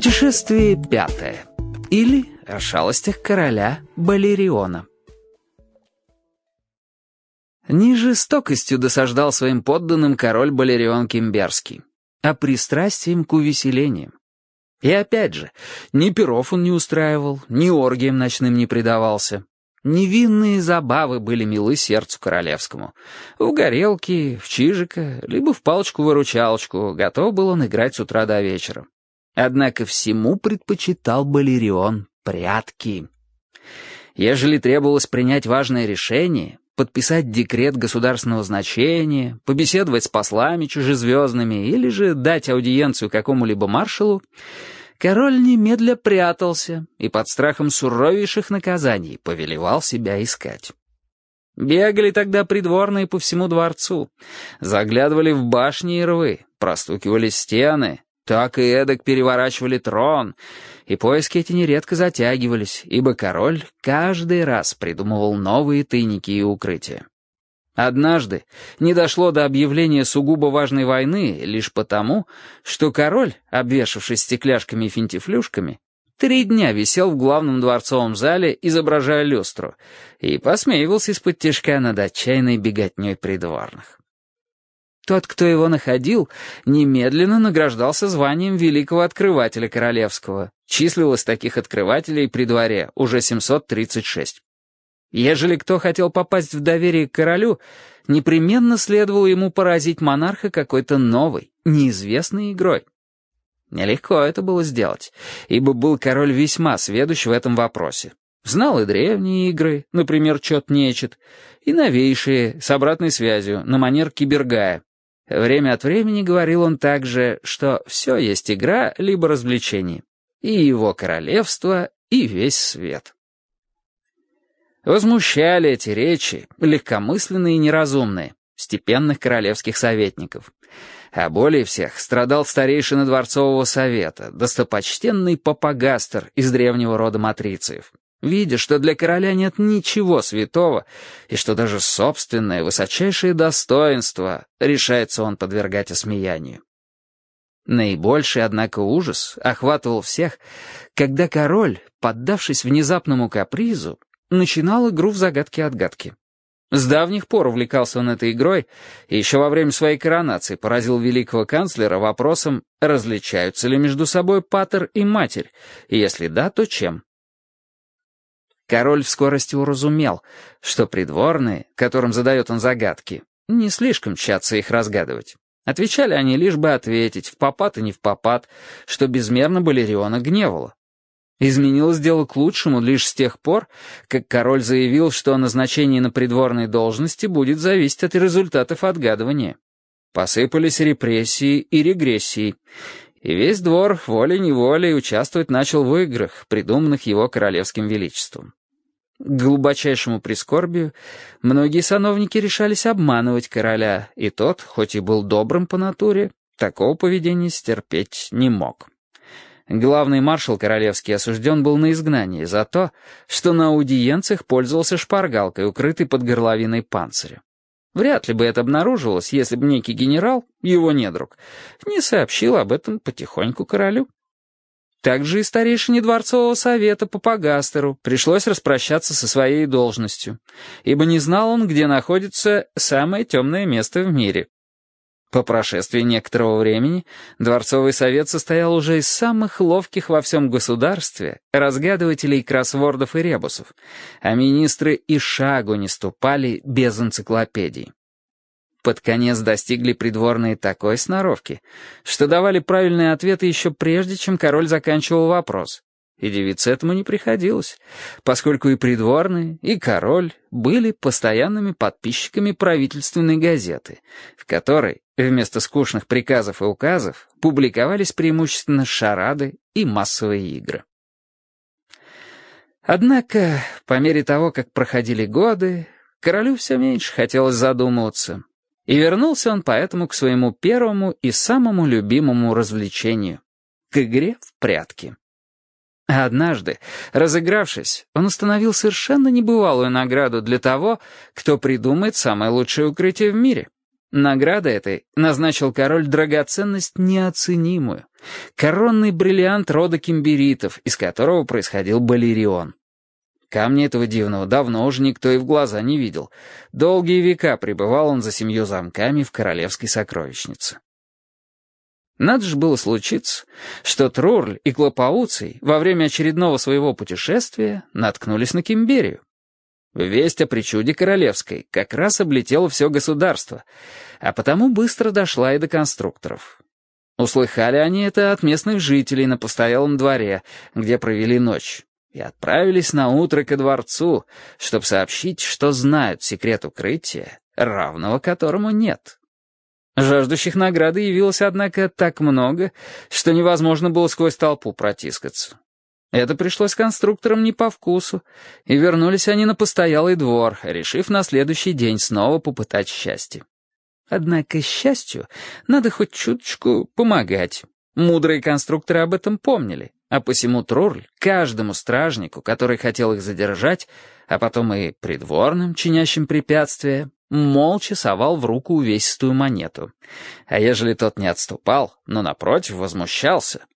Путешествие 5. Или о шалостях короля Балериона. Не жестокостью досаждал своим подданным король Балерион Кимберский, а пристрастием к увеселениям. И опять же, ни пиров он не устраивал, ни оргиям ночным не предавался. Невинные забавы были милы сердцу королевскому. В горелки, в чижика, либо в палочку-выручалочку готов был он играть с утра до вечера. Однако всему предпочитал Балерион прятки. Ежели требовалось принять важное решение, подписать декрет государственного значения, побеседовать с послами чужезвездными или же дать аудиенцию какому-либо маршалу, король немедля прятался и под страхом суровейших наказаний повелевал себя искать. Бегали тогда придворные по всему дворцу, заглядывали в башни и рвы, простукивали стены, так и эдак переворачивали трон, и поиски эти нередко затягивались, ибо король каждый раз придумывал новые тайники и укрытия. Однажды не дошло до объявления сугубо важной войны лишь потому, что король, обвешавшись стекляшками и финтифлюшками, 3 дня висел в главном дворцовом зале, изображая люстру, и посмеивался из-под тишка над отчаянной беготней придворных. Тот, кто его находил, немедленно награждался званием великого открывателя королевского. Числилось таких открывателей при дворе уже 736. Ежели кто хотел попасть в доверие к королю, непременно следовало ему поразить монарха какой-то новой, неизвестной игрой. Нелегко это было сделать, ибо был король весьма сведущ в этом вопросе. Знал и древние игры, например, чет-нечет, и новейшие, с обратной связью, на манер Кибергая. Время от времени говорил он также, что все есть игра либо развлечение, и его королевство, и весь свет. Возмущали эти речи, легкомысленные и неразумные, степенных королевских советников. А более всех страдал старейшина дворцового совета, достопочтенный Папагастер из древнего рода матрициев, видя, что для короля нет ничего святого, и что даже собственное высочайшее достоинство решается он подвергать осмеянию. Наибольший, однако, ужас охватывал всех, когда король, поддавшись внезапному капризу, начинал игру в загадки-отгадки. С давних пор увлекался он этой игрой, и еще во время своей коронации поразил великого канцлера вопросом, различаются ли между собой патер и матерь, и если да, то чем. Король в скорости уразумел, что придворные, которым задает он загадки, не слишком тщатся их разгадывать. Отвечали они лишь бы ответить, в попад и не в попад, что безмерно Балериона гневало. Изменилось дело к лучшему лишь с тех пор, как король заявил, что назначение на придворной должности будет зависеть от результатов отгадывания. Посыпались репрессии и регрессии, и весь двор волей-неволей участвовать начал в играх, придуманных его королевским величеством. К глубочайшему прискорбию, многие сановники решались обманывать короля, и тот, хоть и был добрым по натуре, такого поведения стерпеть не мог. Главный маршал королевский осужден был на изгнание за то, что на аудиенциях пользовался шпаргалкой, укрытой под горловиной панциря. Вряд ли бы это обнаруживалось, если бы некий генерал, его недруг, не сообщил об этом потихоньку королю. Также и старейшине дворцового совета Папагастеру пришлось распрощаться со своей должностью, ибо не знал он, где находится самое темное место в мире. По прошествии некоторого времени дворцовый совет состоял уже из самых ловких во всем государстве разгадывателей кроссвордов и ребусов, а министры и шагу не ступали без энциклопедий. Под конец достигли придворные такой сноровки, что давали правильные ответы еще прежде, чем король заканчивал вопрос. И дивиться этому не приходилось, поскольку и придворные, и король были постоянными подписчиками правительственной газеты, в которой вместо скучных приказов и указов публиковались преимущественно шарады и массовые игры. Однако, по мере того, как проходили годы, королю все меньше хотелось задумываться, и вернулся он поэтому к своему первому и самому любимому развлечению — к игре в прятки. А однажды, разыгравшись, он установил совершенно небывалую награду для того, кто придумает самое лучшее укрытие в мире. Награда этой назначил король драгоценность неоценимую. Коронный бриллиант рода кимберитов, из которого происходил балерион. Камня этого дивного давно уже никто и в глаза не видел. Долгие века пребывал он за 7 замками в королевской сокровищнице. Надо же было случиться, что Трурль и Клопауций во время очередного своего путешествия наткнулись на Кимберию. Весть о причуде королевской как раз облетела все государство, а потому быстро дошла и до конструкторов. Услыхали они это от местных жителей на постоялом дворе, где провели ночь, и отправились наутро ко дворцу, чтобы сообщить, что знают секрет укрытия, равного которому нет. Жаждущих награды явилось, однако, так много, что невозможно было сквозь толпу протискаться. Это пришлось конструкторам не по вкусу, и вернулись они на постоялый двор, решив на следующий день снова попытать счастье. Однако счастью надо хоть чуточку помогать. Мудрые конструкторы об этом помнили, а посему Трурль каждому стражнику, который хотел их задержать, а потом и придворным, чинящим препятствия, молча совал в руку увесистую монету. А ежели тот не отступал, но, напротив, возмущался,